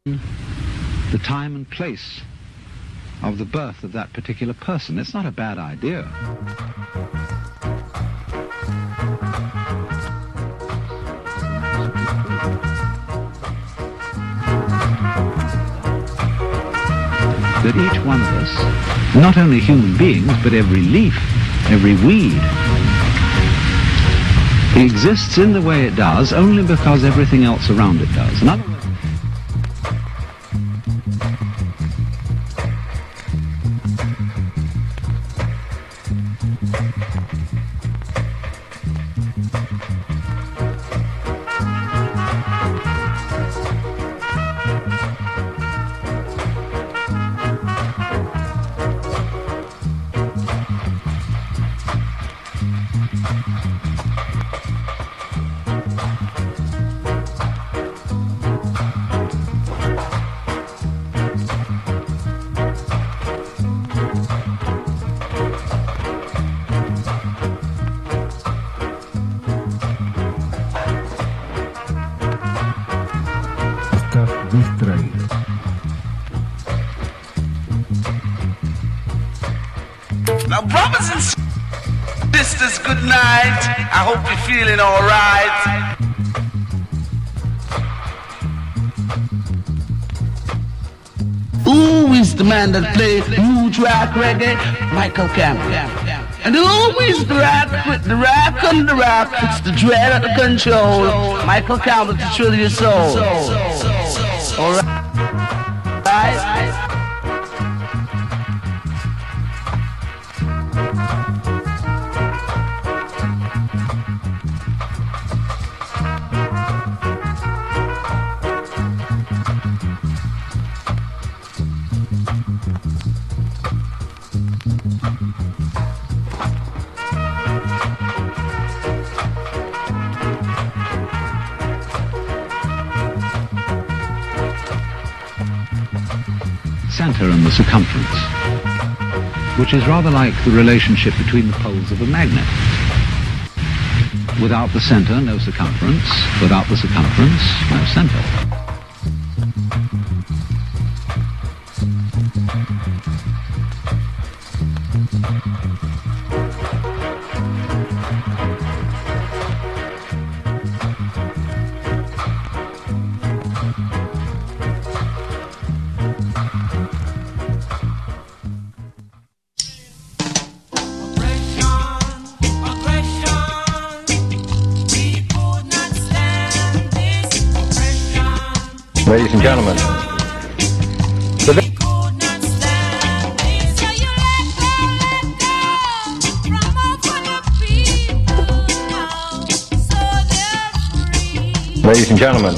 the time and place of the birth of that particular person. It's not a bad idea. That each one of us, not only human beings, but every leaf, every weed, exists in the way it does only because everything else around it does. In other words, Now, brothers and sisters, good night. I hope you're feeling all right. Who is the man that plays huge rock reggae? Michael Campbell. And who is the rock with the rock on the rock? It's the dread at the control. Michael Campbell to thrill your soul. All right. Right. Center and the circumference, which is rather like the relationship between the poles of a magnet. Without the center, no circumference. Without the circumference, no center. Ladies and gentlemen, ladies and gentlemen,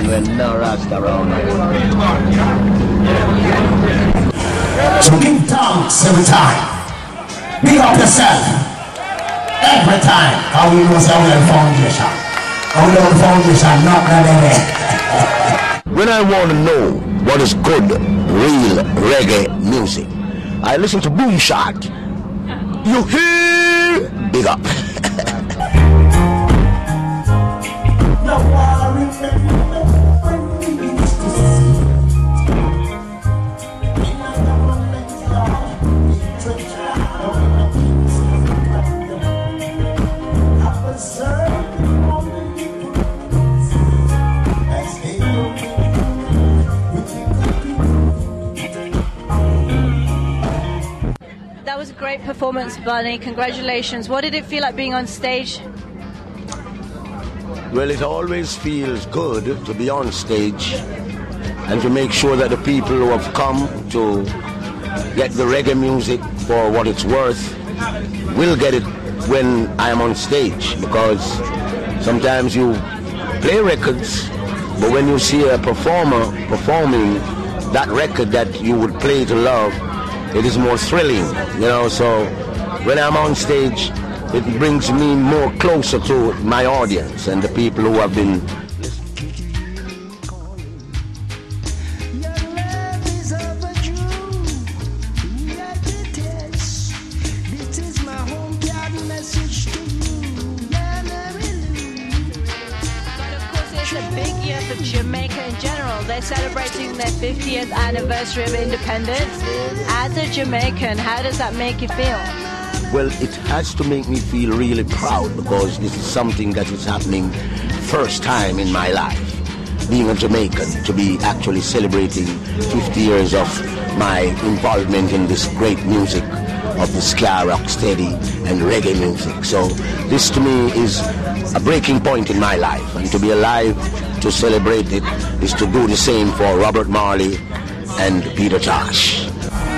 man when no Rasta around. So give thanks every time. Big up yourself. Every time. How we know say we have foundation. How we have foundation, not there. When I want to know what is good, real reggae music, I listen to Boomshot. You hear? Big up. That was a great performance, Bunny. Congratulations. What did it feel like being on stage? Well, it always feels good to be on stage and to make sure that the people who have come to get the reggae music for what it's worth will get it when I am on stage, because sometimes you play records, but when you see a performer performing that record that you would play to love, it is more thrilling, you know. So when I'm on stage, it brings me more closer to my audience and the people who have been celebrating their 50th anniversary of independence. As a Jamaican, how does that make you feel? Well, it has to make me feel really proud, because this is something that is happening first time in my life. Being a Jamaican, to be actually celebrating 50 years of my involvement in this great music of the ska, rock, steady and reggae music. So this to me is a breaking point in my life, and to be alive to celebrate it is to do the same for Robert Marley and Peter Tosh.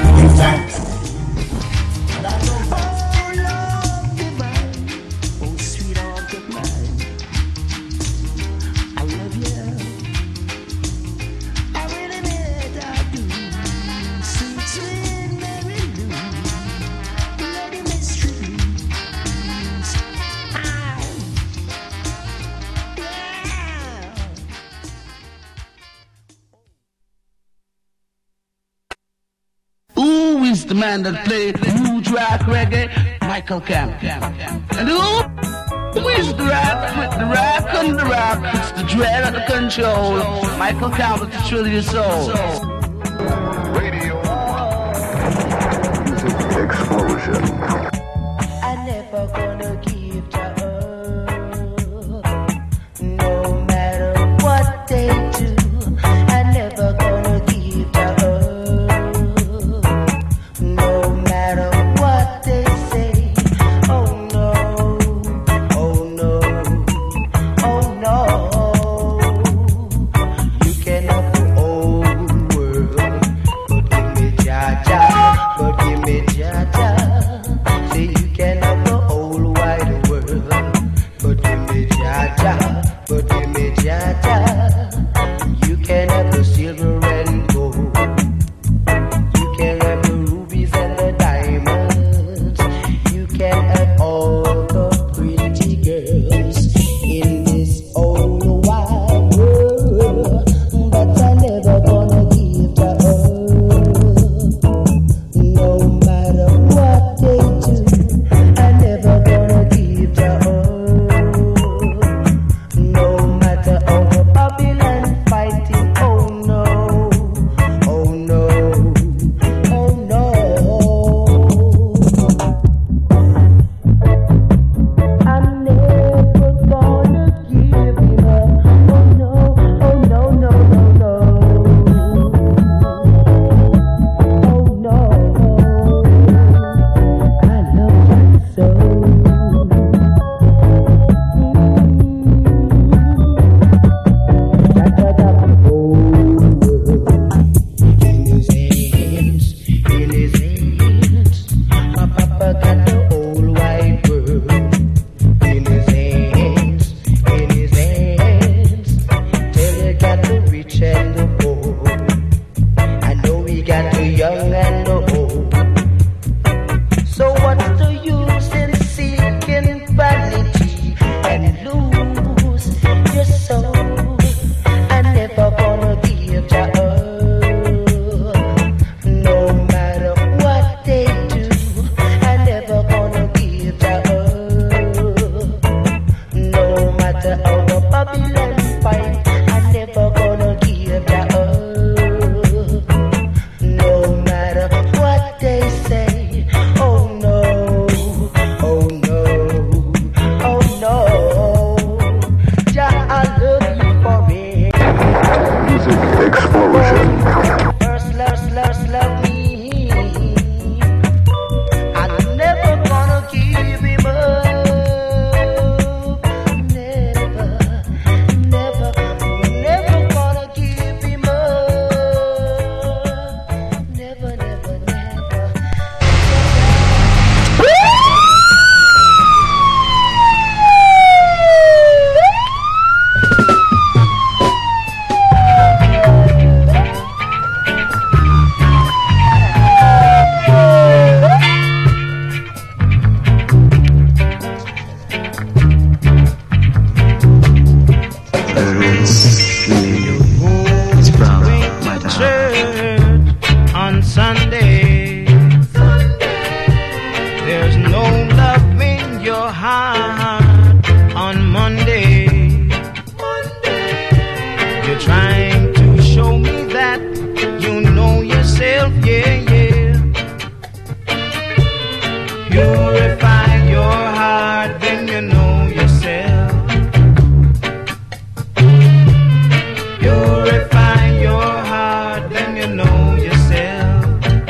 The man that played huge rock reggae, Michael Campbell. And who is the rock with the rock and the rock? It's the dread of the control. Michael Campbell to thrill your soul. Radio Music Explosion. I never gonna give you up, no matter what they do. I never gonna give you up. But give me Jaja, say you can have the whole wide You're trying to show me that you know yourself, yeah, yeah. Purify your heart, then you know yourself. Purify your heart, then you know yourself.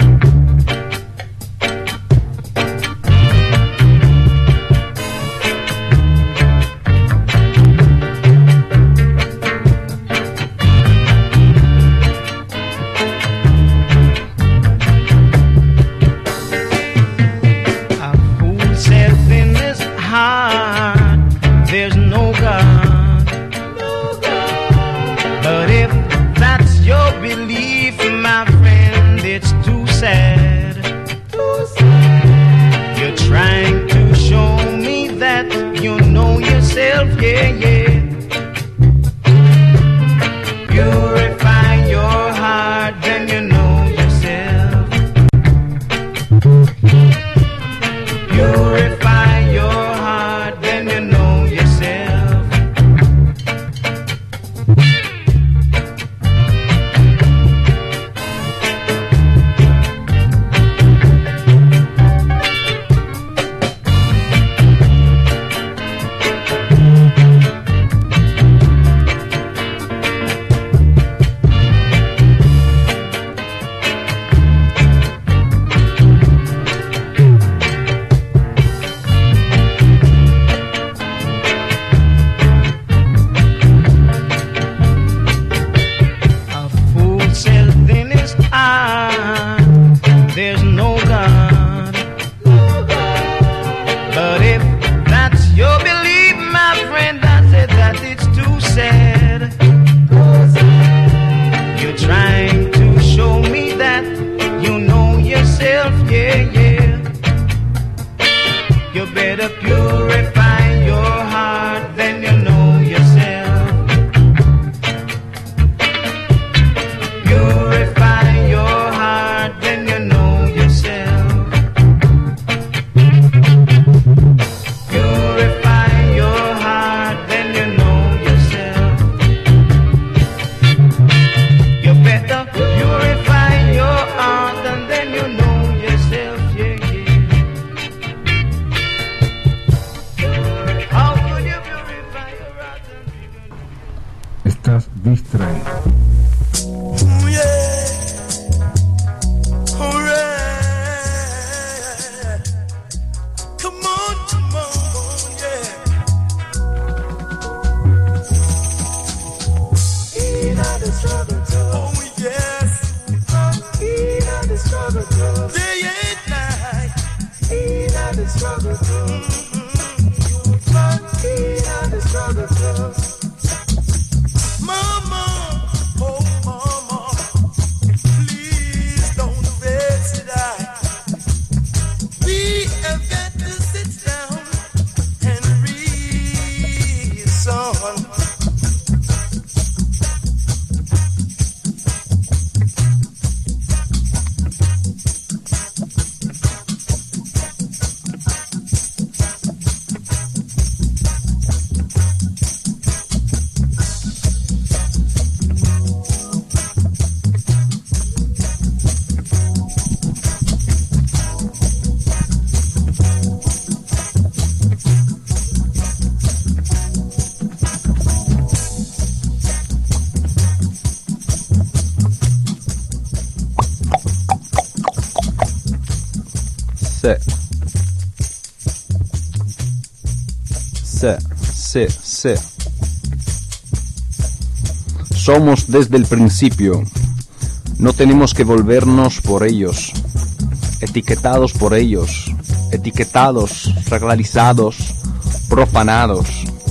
A fool self in his heart, there's no God. But if that's your belief, my friend, it's too sad. You're trying to show me that you know yourself, yeah, yeah. Purify your heart, then you know yourself. Purify your heart, then you know yourself. A fool self in his eye, there's no God. But if that's your belief, my friend, I said that it's too sad. You're trying to show me that you know yourself, yeah, yeah. You better purify your heart, then you know yourself. Purify your heart, then you know yourself. Purify your heart, then you know yourself. You better purify your heart, and then you know yourself, yeah, yeah. How could you purify your heart? Estás distraído. Ooh, yeah. Hooray. Come on, yeah. In the struggle, oh yes. In the struggle, day and night. In the struggle, in the struggle, mama. Oh, mama, please don't vex it. We have got to sit down and reason. Sí. Somos desde el principio. No tenemos que volvernos por ellos, etiquetados por ellos, etiquetados, sacralizados, profanados.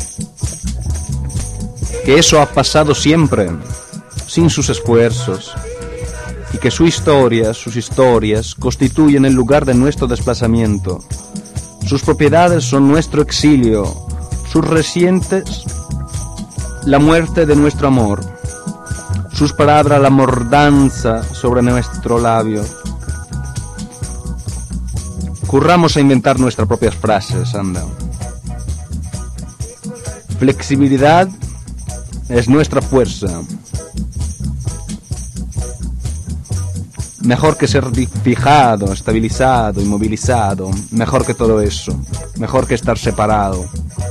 Que eso ha pasado siempre, sin sus esfuerzos, y que sus historias constituyen el lugar de nuestro desplazamiento. Sus propiedades son nuestro exilio, sus recientes, la muerte de nuestro amor, sus palabras, la mordanza sobre nuestro labio. Curramos a inventar nuestras propias frases, anda. Flexibilidad es nuestra fuerza. Mejor que ser fijado, estabilizado, inmovilizado. Mejor que todo eso. Mejor que estar separado.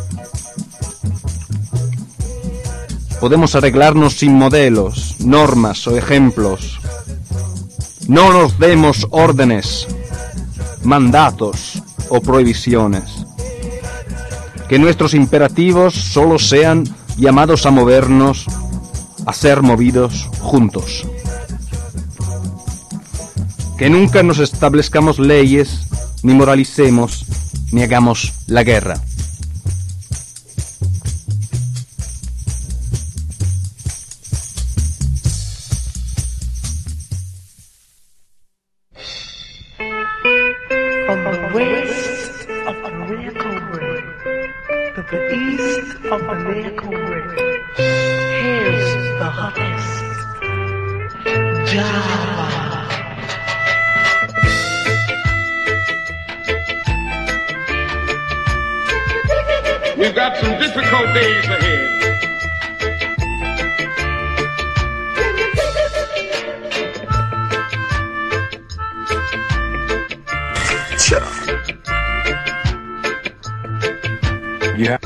Podemos arreglarnos sin modelos, normas o ejemplos. No nos demos órdenes, mandatos o prohibiciones. Que nuestros imperativos solo sean llamados a movernos, a ser movidos juntos. Que nunca nos establezcamos leyes, ni moralicemos, ni hagamos la guerra. From the west of the Miracle Ring to the east of the Miracle Ring, here's the hottest Java. We've got some difficult days ahead. Yeah.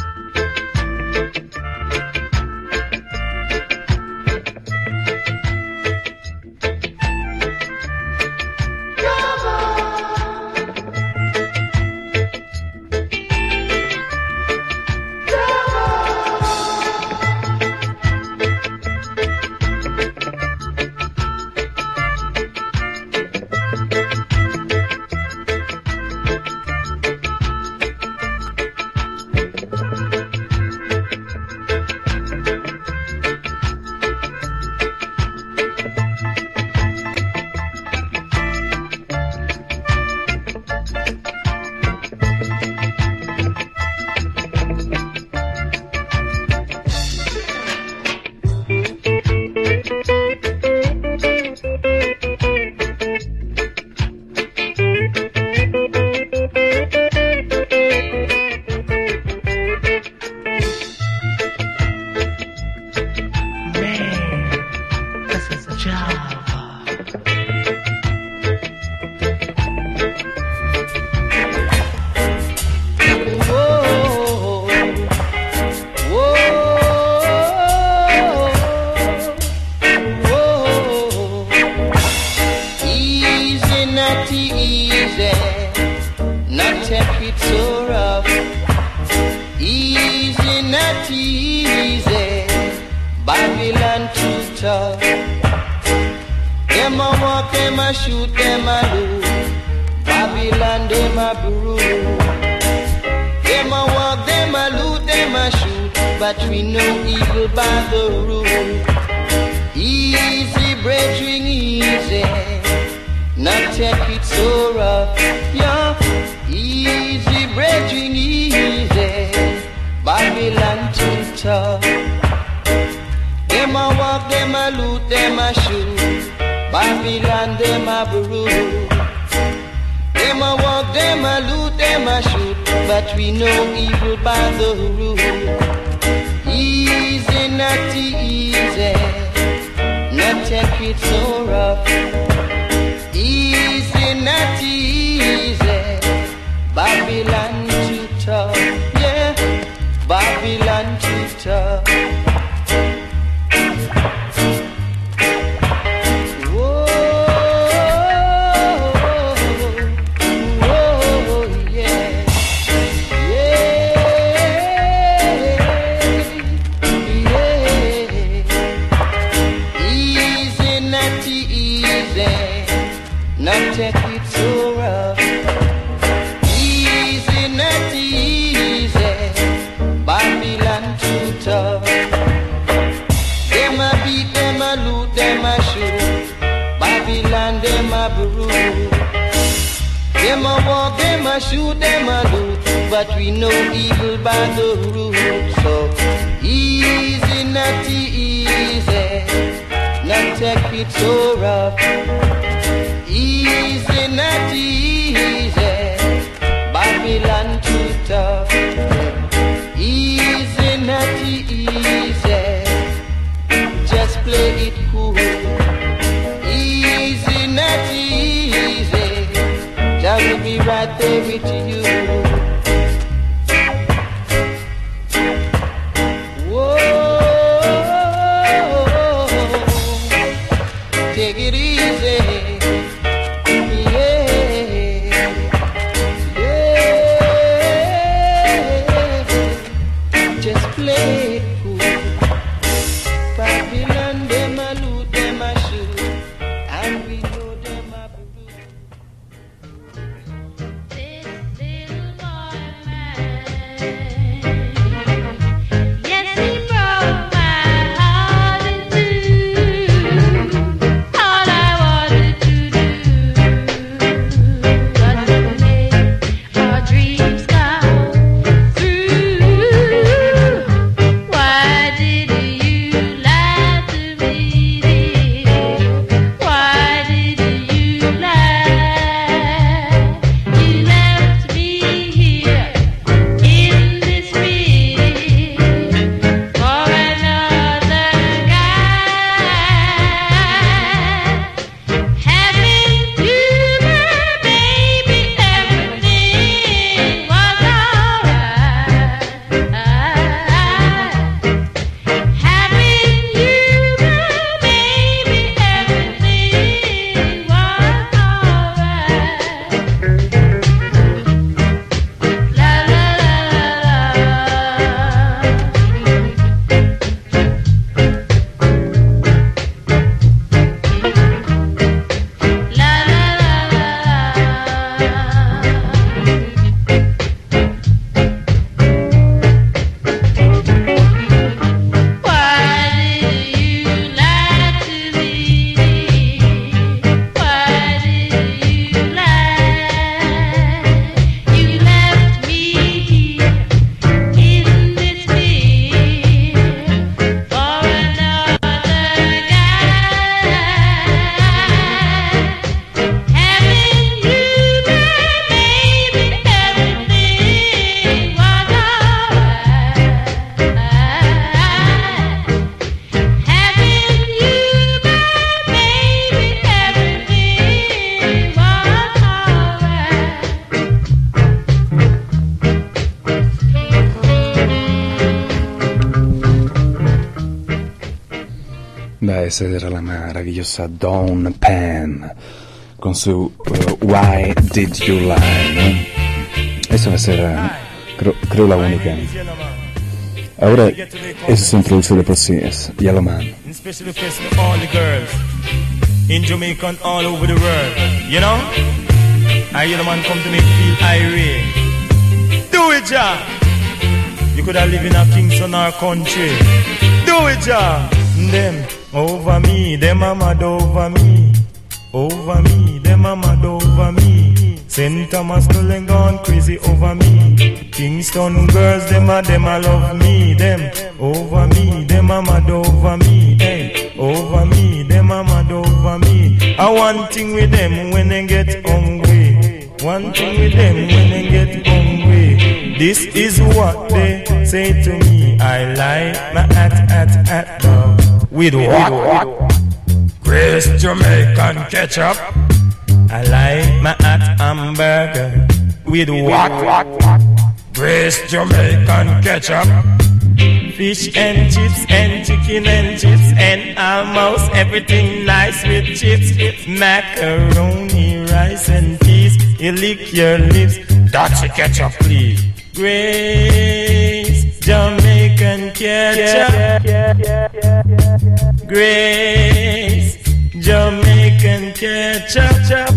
Just play it cool. Easy, not easy. play it cool. Babylon, them a loot, them a shoot, and we know them a blue. This little boy man, yes, he broke my heart in two. All I wanted to do was to make our dreams come through. Why did you lie to me, dear? Why did you lie? You left me here in this meeting for another guy. Haven't you, my baby, everything was alright? Haven't you, my baby, everything was alright? La la la Why did you lie to me? Why did you lie? You left me here in this fear for another guy. Haven't you, my baby, everything was alright? Haven't you, my baby, everything was Beh, esa era la maravillosa Dawn Penn con su Why Did You Lie, ¿no? Esa va a ser, creo la única. Ahora, esa es introducción por sí, es Yellow Man. Especially for all the girls in Jamaica and all over the world, you know? I hear the man come to make me feel irate. Do it, Jah! You could have lived in a Kingston or country. Do it, Jah! Them over me, them a mad over me. Over me, them a mad over me. St. Thomas Cullen gone crazy over me. Kingston girls, them a love me. Them over me, them a mad over me. Hey, over me, them a mad over me. I one thing with them when they get hungry. One thing with them when they get hungry. This is what they say to me. I like my at dog. With what? Grace Jamaican ketchup. I like my hot hamburger. With what? Grace Jamaican ketchup. Fish and chips and chicken and chips and almost everything nice with chips. Macaroni, rice and peas. You lick your lips. That's a ketchup, please. Grace Jamaican ketchup. Grace Jamaican ketchup.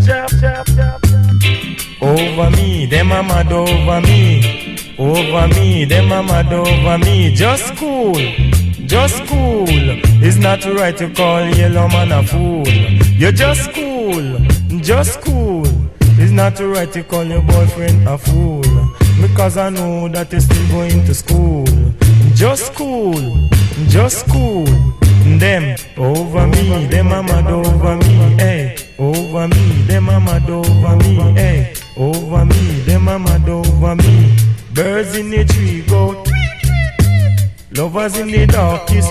Over me, them a mad over me. Over me, them a mad over me. Just cool, just cool. It's not right to call Yellow Man a fool. You're just cool, just cool. It's not right to call your boyfriend a fool. Because I know that you're still going to school. Just cool, just cool. Them over me, them a mad over me. Hey, over me, them a mad over me. Hey, over me, them a mad over me. Birds in the tree go tweet, tweet. Lovers in the dark kiss.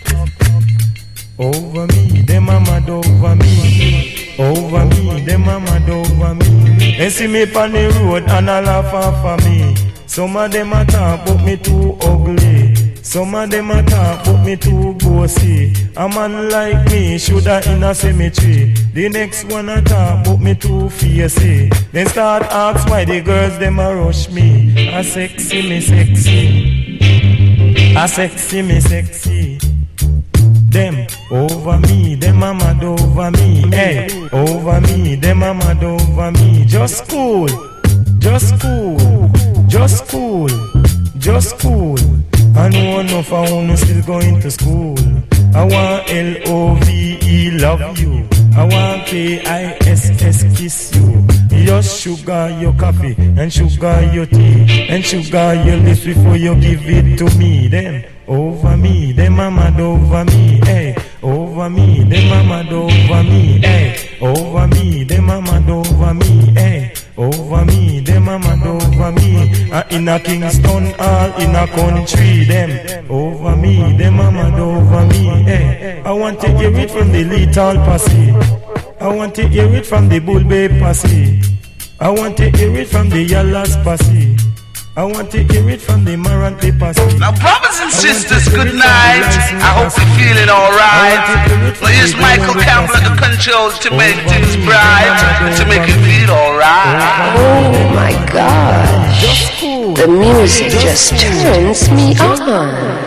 Over me, them a mad over me. Over me, them a mad over me. They see me on the road and a laugh off of me. Some of them a talk but me too ugly. Some of them a talk but me too bossy. A man like me shoulda in a cemetery. The next one a talk but me too fiercey. They start ask why the girls them a rush me. A sexy me sexy. A sexy me sexy. Them over me, them a mad over me. Hey, over me, them a mad over me. Just cool, just cool, just cool, just cool. I know enough I wanna still going to school. I want L-O-V-E love you. I want K-I-S-S kiss you. Your sugar, your coffee, and sugar, your tea, and sugar, your lips before you give it to me. Them over me, them a mad over me, hey. Over me, them a mad over me, hey. Over me, them a mad over me, hey. Over me, them a mad over me. In a Kingston, all in a country, them over me, them a mad over me, hey. I want to hear it from the Lethal Posse. I want to hear it from the Bull Bay Posse. I want to hear it from the Yallas Posse. I want to hear it from the Marante Posse. Now, brothers and sisters, good night. I hope you're feeling alright. Well, here's Michael Campbell at the controls to make things bright, to make you feel alright. Oh my gosh, the music just turns me on.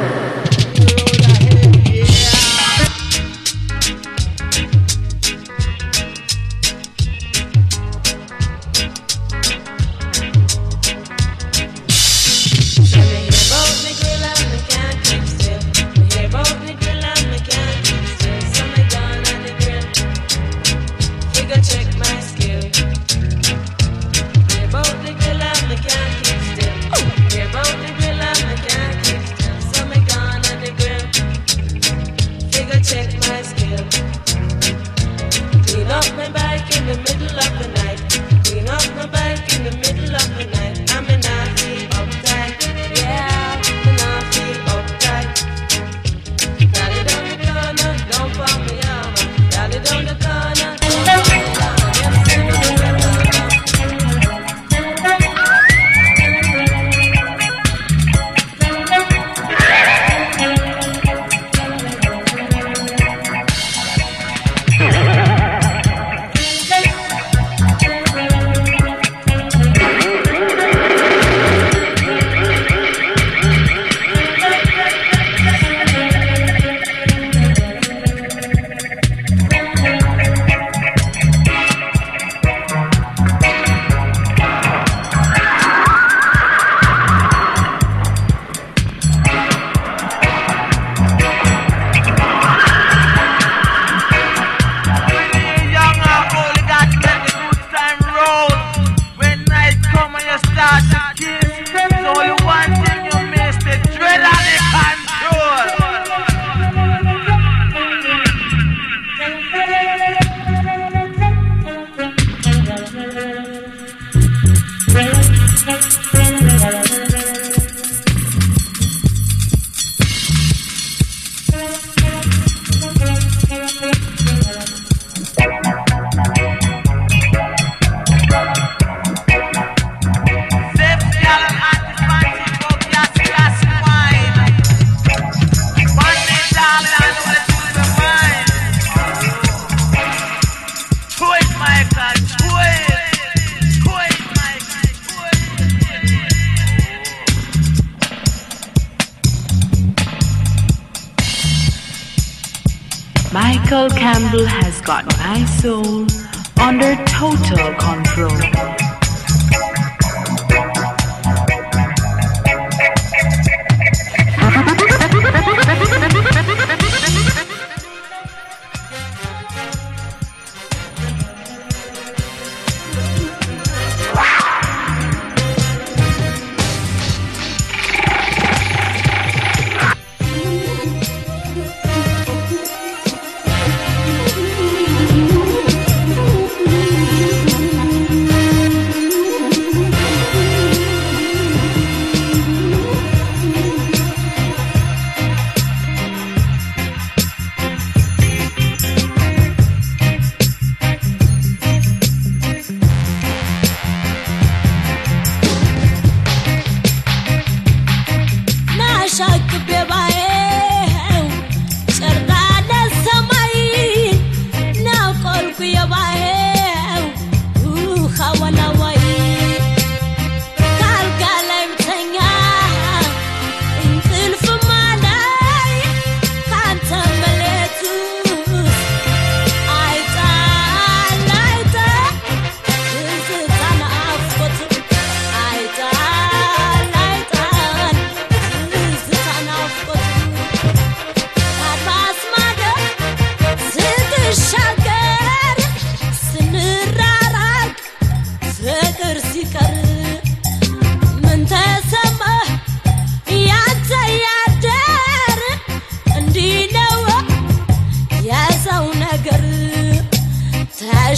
Michael Campbell has got my soul under total control.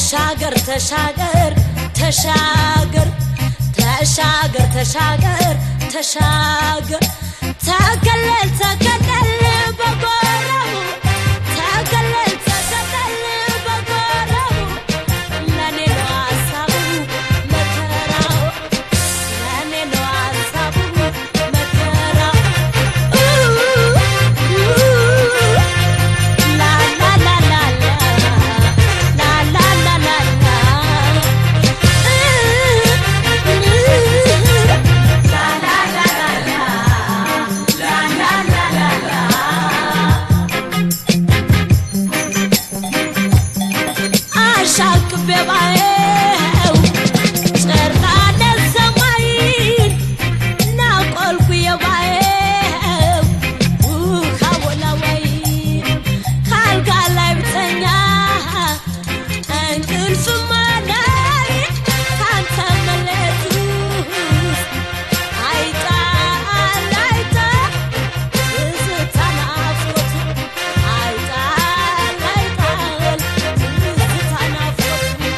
ተሻገር ተሻገር ተሻገር ተሻገር ተሻገር ተሻገር ተከለል ተከለል በጎረቡ ተከለል ተከለል በጎረቡ ለኔ ነው ሀሳቡ መከራው ለኔ ነው ሀሳቡ መከራው ላ ላ ላ ላ ላ ላ ላ ላ በባየው ጨርቃነ ሰማይን ናቆልኩ የባየው ካወላወይ ካልጋ ላይ ብተኛ እንቅልፍ ማላይ ካንተ መለቱ አይጣ አይጣ ትዝታ ናፍቆት አይጣ አይጣ ትዝታ ናፍቆት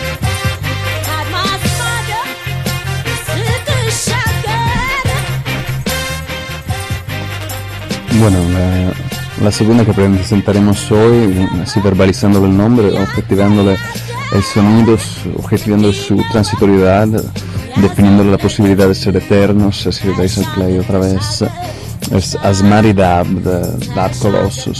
Bueno, la segunda que presentaremos hoy, así verbalizándole el nombre, objetivándole el sonido, objetivando su transitoriedad, definiéndole la posibilidad de ser eternos, si le dais el play otra vez, es Asmari Dab, de Dab Colossus.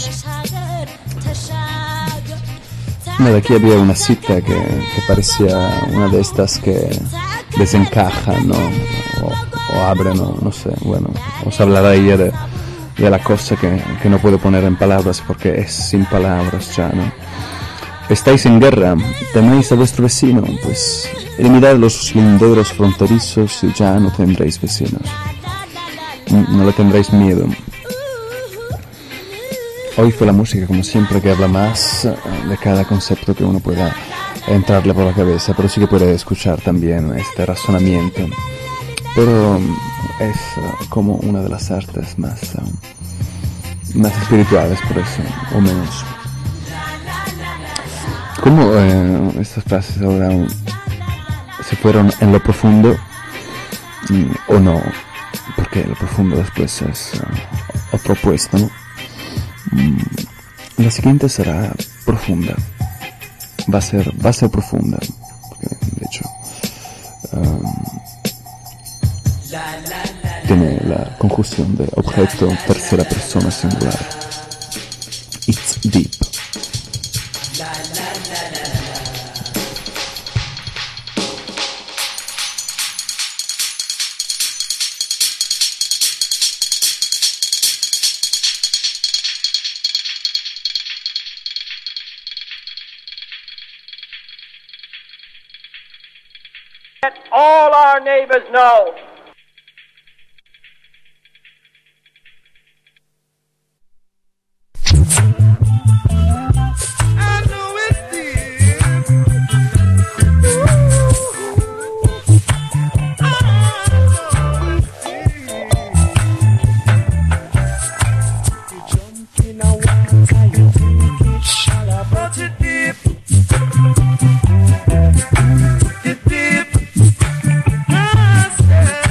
De aquí había una cita que parecía una de estas que desencajan, ¿no? O abren, no sé, bueno, os hablará ella de la cosa que no puedo poner en palabras porque es sin palabras ya, ¿no? Estáis en guerra, teméis a vuestro vecino, pues eliminad los linderos fronterizos y ya no tendréis vecinos. No le tendréis miedo. Hoy fue la música, como siempre, que habla más de cada concepto que uno pueda entrarle por la cabeza, pero sí que puede escuchar también este razonamiento. Pero es como una de las artes más espirituales, por eso, o menos. Como estas frases ahora se fueron en lo profundo o no, porque lo profundo después es otro puesto, ¿no? La siguiente será profunda, va a ser profunda, porque de hecho tiene la conjunción de objeto tercera persona singular. It's deep. Let all our neighbors know deep.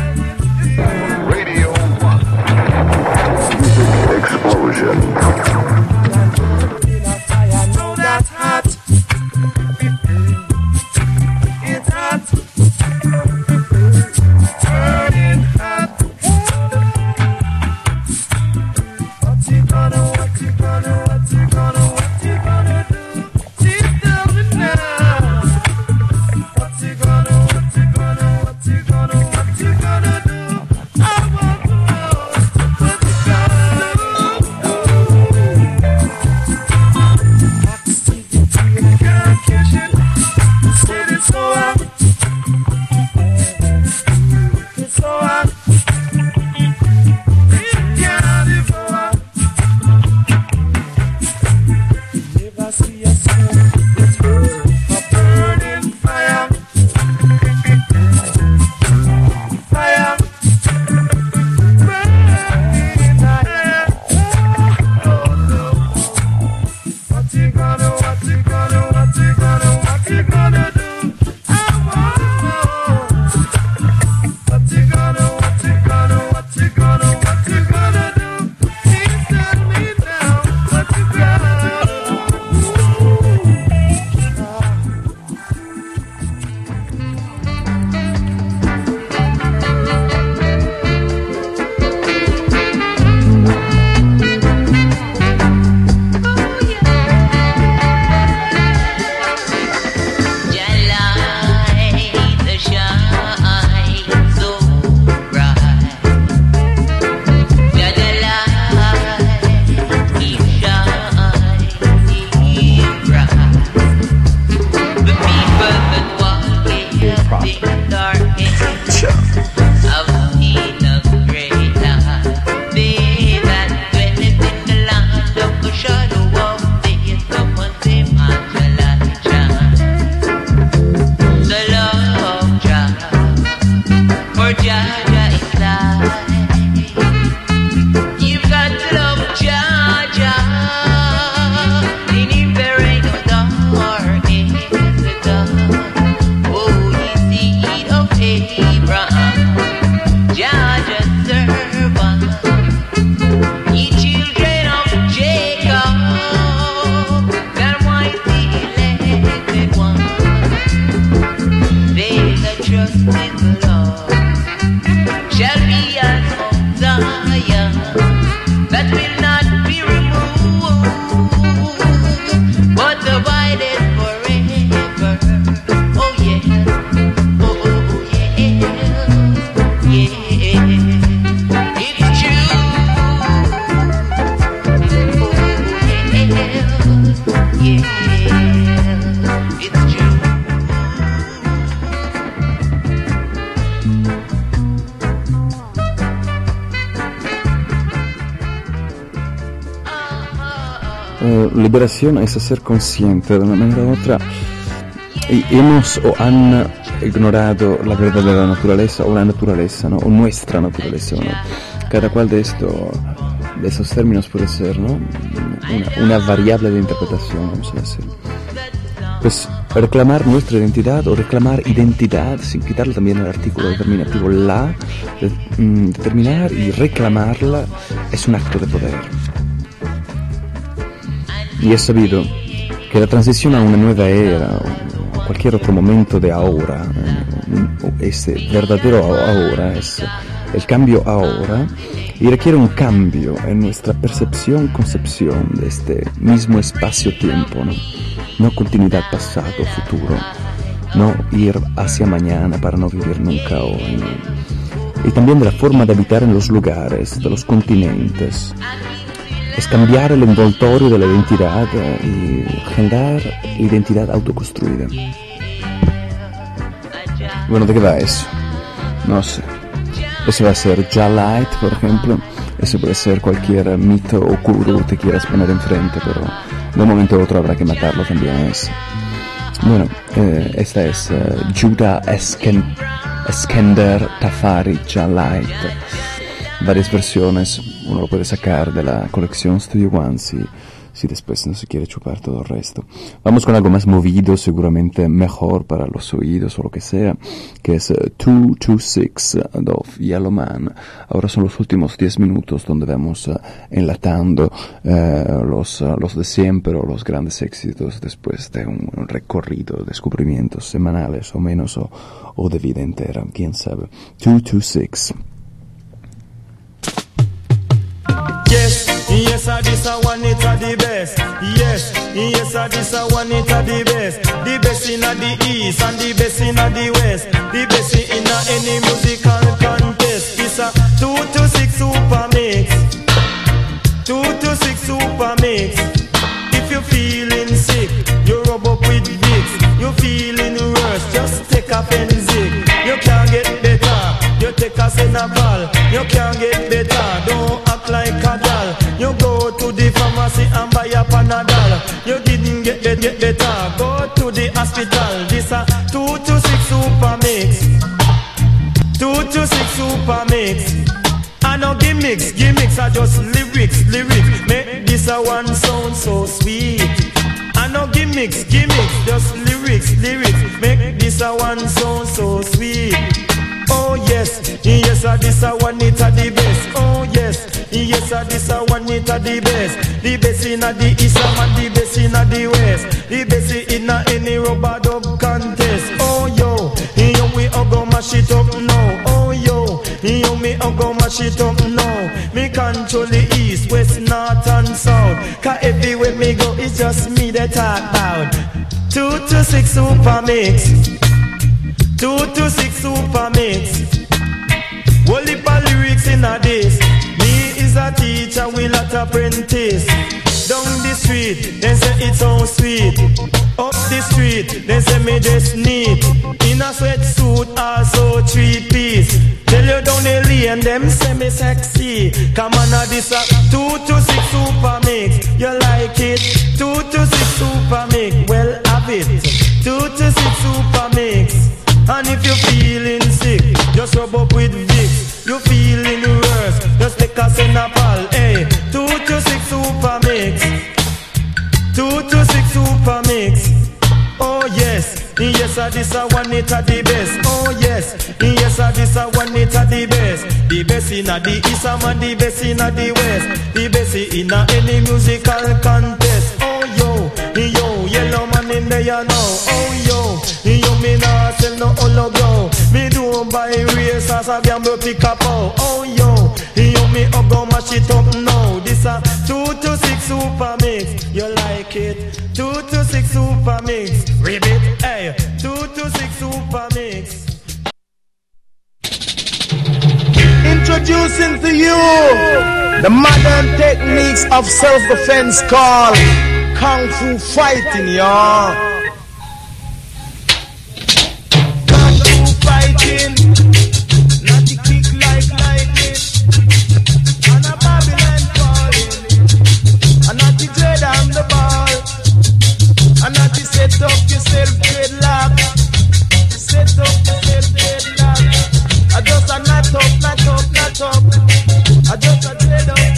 that will not be removed, but abided forever. Oh yeah, oh yeah, yeah. It's true. Oh yeah, yeah. It's true. Liberación es ser consciente de una manera u otra. Y hemos o han ignorado la verdadera naturaleza o la naturaleza, ¿no? O nuestra naturaleza, ¿no? Cada cual de esos términos puede ser, ¿no? Una variable de interpretación, vamos a decir. Pues reclamar nuestra identidad o reclamar identidad, sin quitarle también el artículo determinativo la, determinar y reclamarla es un acto de poder. Y es sabido que la transición a una nueva era o cualquier otro momento de ahora, ese verdadero ahora, es el cambio ahora, y requiere un cambio en nuestra percepción, concepción de este mismo espacio-tiempo, ¿no? No continuidad pasado, futuro, no ir hacia mañana para no vivir nunca hoy, ¿no? Y también de la forma de habitar en los lugares, de los continentes. Es cambiar el envoltorio de la identidad y generar identidad autoconstruida. Bueno, ¿de qué va eso? No sé. Eso va a ser Jah Light, por ejemplo. Eso puede ser cualquier mito o gurú que quieras poner enfrente, pero de un momento a otro habrá que matarlo también a ese. Bueno, esta es Judah Eskender Tafari Jah Light. Varias versiones, uno lo puede sacar de la colección Studio One si después no se quiere chupar todo el resto. Vamos con algo más movido, seguramente mejor para los oídos o lo que sea, que es 226 of Yellowman. Ahora son los últimos 10 minutos donde vamos enlatando los de siempre o los grandes éxitos después de un recorrido de descubrimientos semanales o menos o de vida entera, quién sabe. 226. Yes, this a one it a the best. Yes, this a one it a the best. The best in the east and the best in the west. The best in any musical contest. It's a 226 super mix. 226 super mix. If you're feeling sick, you rub up with Vicks. You're feeling worse, just take a Fenzik. You can't get better. You take a Senapal. You can't get better. Don't act like a doll. You go to the pharmacy and buy a Panadol. You didn't get better. Go to the hospital. This a 226 super mix. 226 super mix. I know gimmicks are just lyrics. Make this a one sound so sweet. I know gimmicks, just lyrics. Make this a one sound so sweet. Oh yes, this a one it a the best. Oh yes, this a one it a the best. The best in the east and the best in the west. The best in any rubber dub contest. Oh yo we all go mash it up now. Oh yo me all go mash it up now. Me control the east, west, north and south. 'Cause everywhere me go it's just me that talk about. 226 super mix. 226 super mix. Whole heap of lyrics in a this. Me is a teacher, we not apprentice. Down the street, they say it's so sweet. Up the street, they say me just neat. In a sweatsuit, also 3-piece. Tell you down the lane, them say me sexy. Come on, this a 226 super mix. You like it? 226 super mix. Well, have it. 226 super mix. And if you're feeling sick, just rub up with Vicks. You're feeling worse, just take a Senapal. Hey, 226 super mix. 226 super mix. Oh yes, this a one it a the best. Oh yes, this a one it a the best. The best in the east and the best in the west. The best in any musical contest. Oh yo, Yellowman in there you know. Oh yo, me nah sell no hologram. Me don't buy race as a gamble pick up. Oh yo, me up go mash it up now. This mix. You like it? 226 Super Mix. Ribbit, hey, 226 Super Mix. Introducing to you the modern techniques of self-defense called Kung Fu fighting, y'all. Kung Fu fighting, not the kick like lightning, and a Babylon falling, and not the dread on the ball, and not the set up yourself dreadlock, set up yourself dreadlock. I just a knot up. I just a dread up.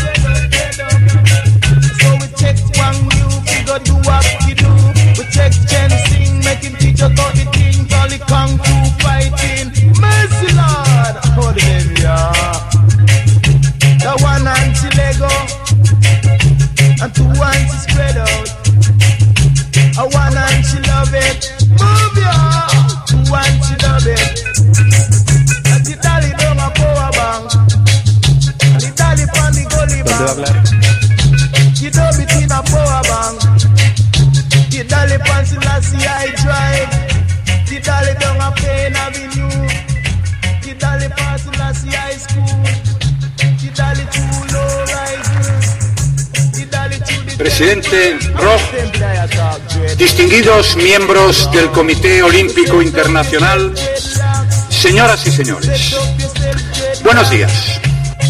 So we check one new figure do what we do. We check Chen sing, making teacher got the thing, call it Kung Fu fighting. Mercy Lord, hold them, yeah. The one anti-Lego, and two anti-spread out. A one anti-love it, move ya. Two anti-love it. The dolly down a power bank, and the dolly pan the gully bank. The dub it in a power bank. The dolly pan Selassie I drive. The dolly down a Plain Avenue. The dolly pan Selassie High School. The dolly too low rise. The dolly to the Presidente Roch, distinguidos miembros del Comité Olímpico Internacional, señoras y señores, buenos días.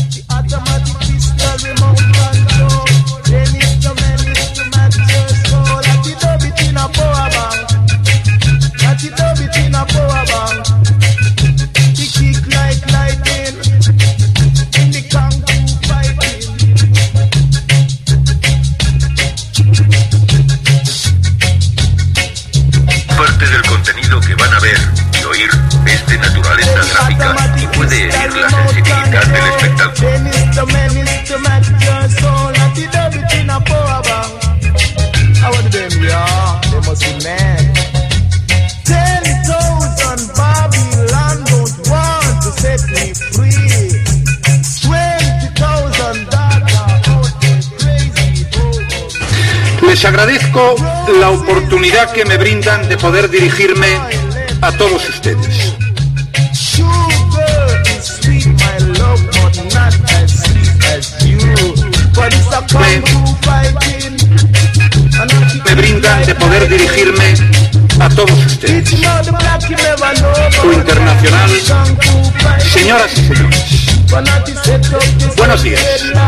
Parte del contenido que van a ver y oír es de naturaleza gráfica y puede herir la sensibilidad del espectáculo. Les agradezco la oportunidad que me brindan de poder dirigirme a todos ustedes. Me brindan de poder dirigirme a todos ustedes. Internacional, señoras y señores, buenos días.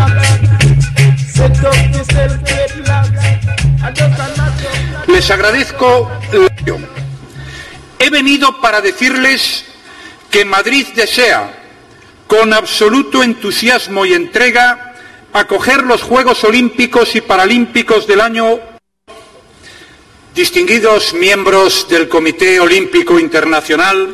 Les agradezco la atención. He venido para decirles que Madrid desea, con absoluto entusiasmo y entrega, acoger los Juegos Olímpicos y Paralímpicos del año. Distinguidos miembros del Comité Olímpico Internacional,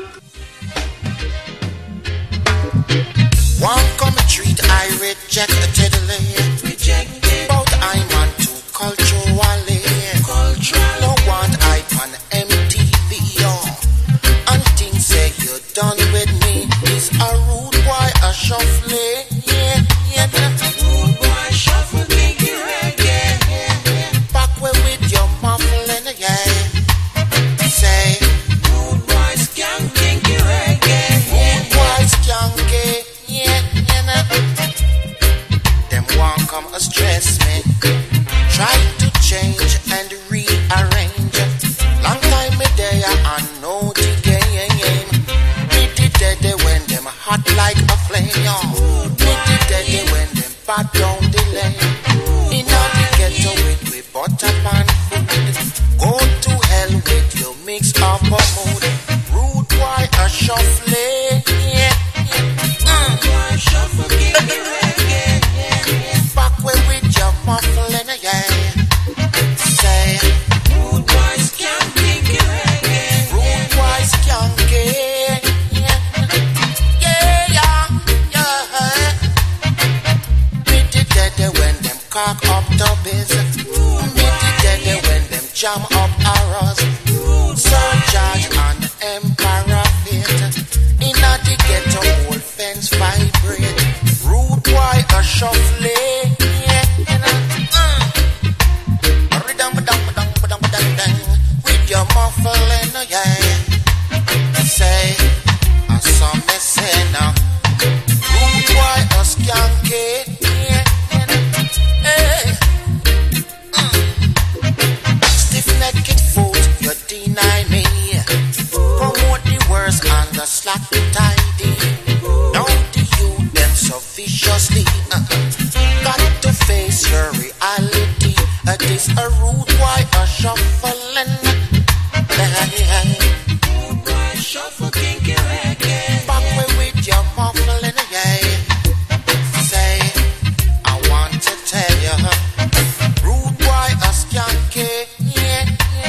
done with me is a rude boy, a shuffle, yeah, yeah. Rude boy, shuffle, kinky reggae. Back way with your muffling, yeah. Say, rude boy, skank, kinky reggae. Rude boy, skanky, yeah, yeah. Them won't come a stress me. Try to change and rearrange. Long time me there, I know the game. When them hot like a flame, y'all. Pretty dead when them bad down the lane. In all the ghetto with butter pan food. Go to hell with your mix of a mood. Rude boy, a shuffle, yeah. Rude boy, shuffle, give me reggae. Back way with your muffling, yeah. Say, rude boy, skanky, reggae. Rude boy, skanky. Cock up the biz. Meet when them jam up arrows. Surcharge and Emperor fit. In the ghetto old fence vibrate. Rude boy a shuffle. Yeah, It's a rude boy a shuffling. Rude boy shuffle kinky reggae. Back way with your muffling, yeah. Say, I want to tell you, rude boy a skanky, yeah.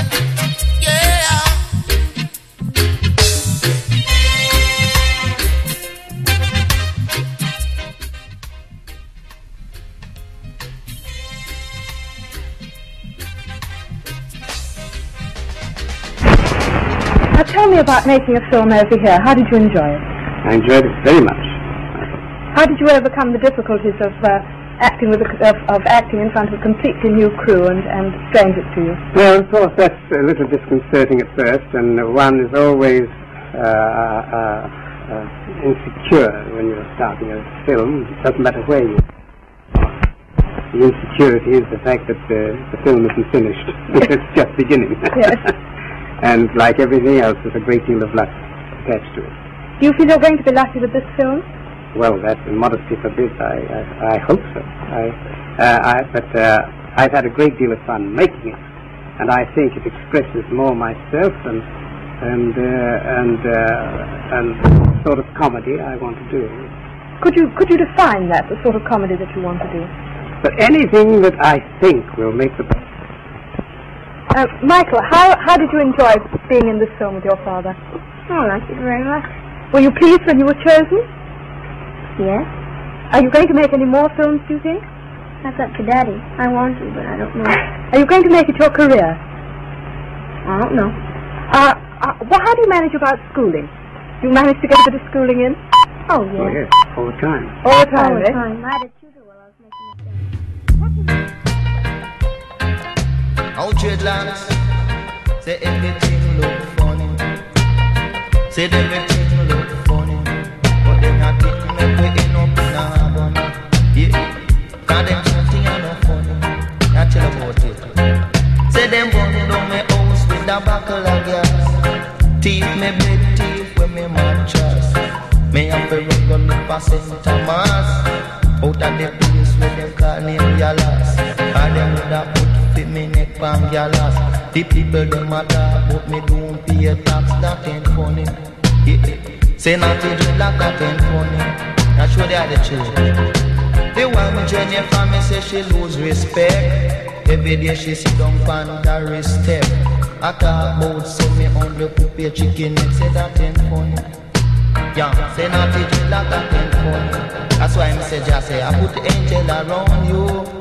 Now tell me about making a film over here. How did you enjoy it? I enjoyed it very much. How did you overcome the difficulties of acting in front of a completely new crew and strangers to you? Well, of course, that's a little disconcerting at first, and one is always insecure when you're starting a film. It doesn't matter where you are. The insecurity is the fact that the film isn't finished. It's just beginning. Yes. And like everything else, there's a great deal of luck attached to it. Do you feel you're going to be lucky with this film? Well, that modesty forbids. I hope so. But I've had a great deal of fun making it, and I think it expresses more myself and sort of comedy I want to do. Could you define that, the sort of comedy that you want to do? But anything that I think will make the best. Michael, how did you enjoy being in this film with your father? Oh, I liked it very much. Were you pleased when you were chosen? Yes. Are you going to make any more films, do you think? That's up to Daddy. I want to, but I don't know. Are you going to make it your career? I don't know. Well, how do you manage about schooling? Do you manage to get a bit of schooling in? Oh, yes. Oh, yes, all the time. All the time, All the eh? time. I had a tutor while I was making a film. How dreadlocks say everything look funny. Say everything look funny, but them not thinking make we end up in a harbor. Yeah, 'cause them something are not funny. I tell about it. Say them burn down my house with a buckle of gas. Thief me bed, thief when me mattress. Me have to run gun look for St. Thomas. Out of the place where them call name Yalas. And them would have put fit me neck from Yalas. The people them a talk but me don't pay tax. That ain't funny. Yeah. Say not to do like that ain't funny. Not sure they are the children. The one me Jenny from me say she lose respect. Every day she sit down on the step. I talk about say me only prepare chicken neck. Say that ain't funny. Yeah, say not to do like that ain't funny. That's why I say just say I put the angel around you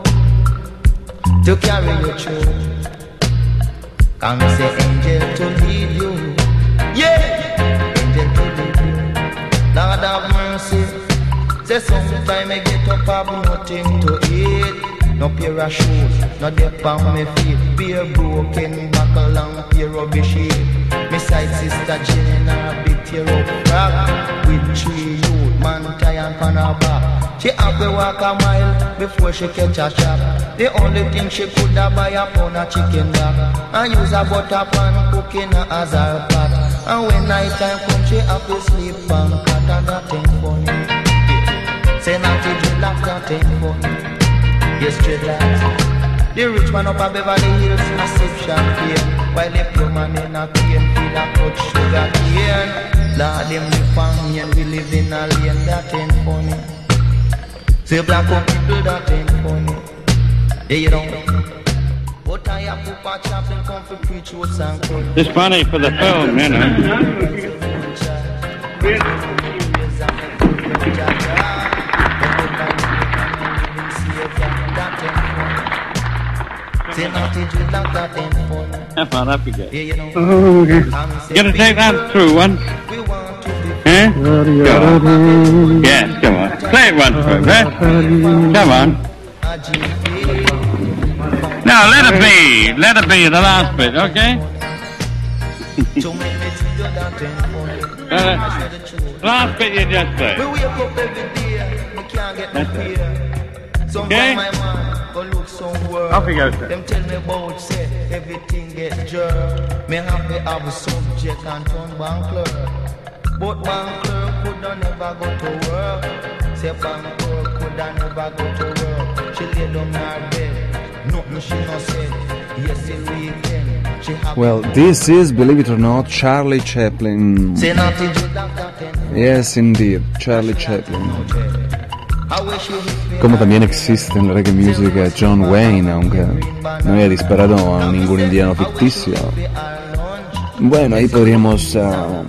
to carry you through. Come say angel to lead you. Yeah, angel to lead you. Lord have mercy. Say sometime I get up have nothing to eat. No pair of shoes, no dip on my feet. Beer broken, buckle and pair rubbish heat. My side sister Jane a big tear up rock. With 3 youth, man tie and pan her back. She have to walk a mile before she catch a shop. The only thing she could have buy a pound of chicken back. And use a butter pan cooking as her pot. And when night time come she have to sleep on cot. And that ain't funny. Yeah. Say not to do like that ain't funny. Yes, straight lads. The rich man up at Beverly Hills a sip champagne, while the poor man in a cane feel a cut sugar cane. Lord, them live on me and we live in a lane. That ain't funny. Say black up people, that ain't funny. Yeah, you don't. But I have to patch up and come for preach what's and call. It's funny for the film, you know. How far up you get? Oh, okay. You gotta take that through once. Eh? Yes, come on. Play it once through, eh? Come on. Now, let it be. Let it be the last bit, okay? Last bit you just say. Okay? Off you go, sir. Them tell me about say everything get jerk. Me have to have a subject and turn bank clerk. But bank clerk coulda never go to work. Say bank clerk coulda never go to work. She lay down her bed, Nothing she no said. Yes, till weekend. She have Well, this is, believe it or not, Charlie Chaplin. say nothing to Dr. Ten. Yes, indeed, Charlie Chaplin. I wish you would Como también existe en la reggae music a John Wayne, aunque no haya disparado a ningún indiano ficticio. Bueno, ahí podríamos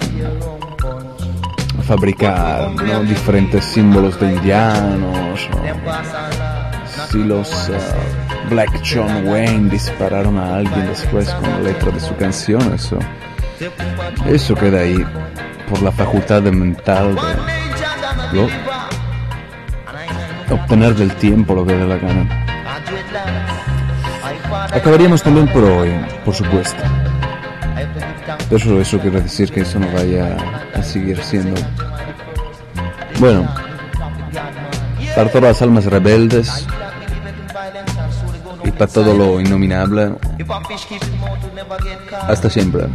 fabricar, ¿no?, diferentes símbolos de indianos, o si los Black John Wayne dispararon a alguien después con la letra de su canción, eso queda ahí por la facultad mental de obtener del tiempo lo que dé la gana. Acabaríamos también por hoy, por supuesto. Pero eso quiere decir que eso no vaya a seguir siendo. Bueno, para todas las almas rebeldes y para todo lo innominable, hasta siempre.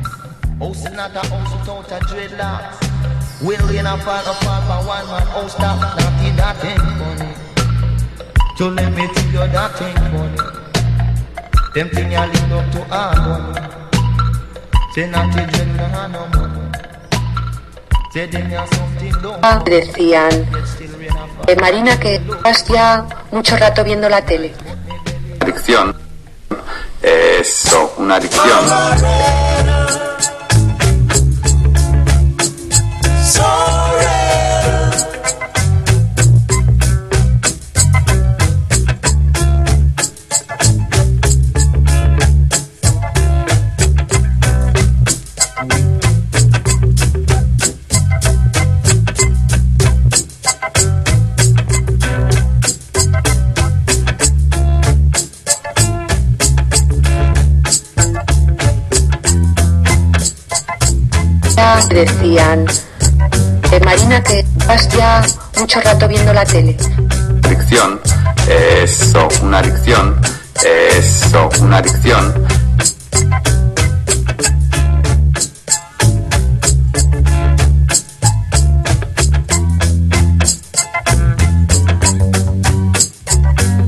So let me tell you that thing funny. Them thing I lead up to hard money. Say not to dread no money. Say them ya something don't. Decían, Marina, que estás ya mucho rato viendo la tele. Adicción. Eso, una adicción. Decían, Marina, que estás ya mucho rato viendo la tele. Adicción. Eso, una adicción. Eso, una adicción.